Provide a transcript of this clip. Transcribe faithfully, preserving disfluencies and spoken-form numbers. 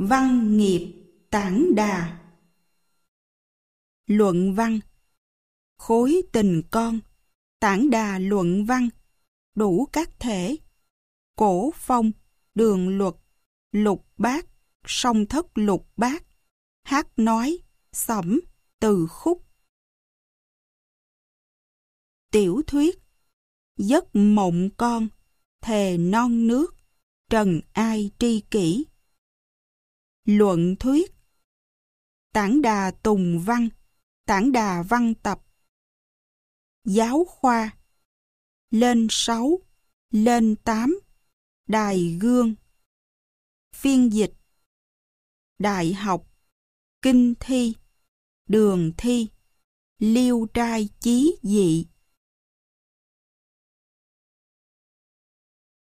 Văn nghiệp Tản Đà. Luận văn. Khối tình con. Tản Đà luận văn. Đủ các thể. Cổ phong, đường luật, lục bát, song thất lục bát, hát nói, sẩm, từ khúc. Tiểu thuyết. Giấc mộng con, thề non nước, trần ai tri kỷ. Luận thuyết. Tản Đà tùng văn, Tản Đà văn tập. Giáo khoa. Lên sáu, lên tám, đài gương. Phiên dịch. Đại học, kinh thi, đường thi, liêu trai chí dị.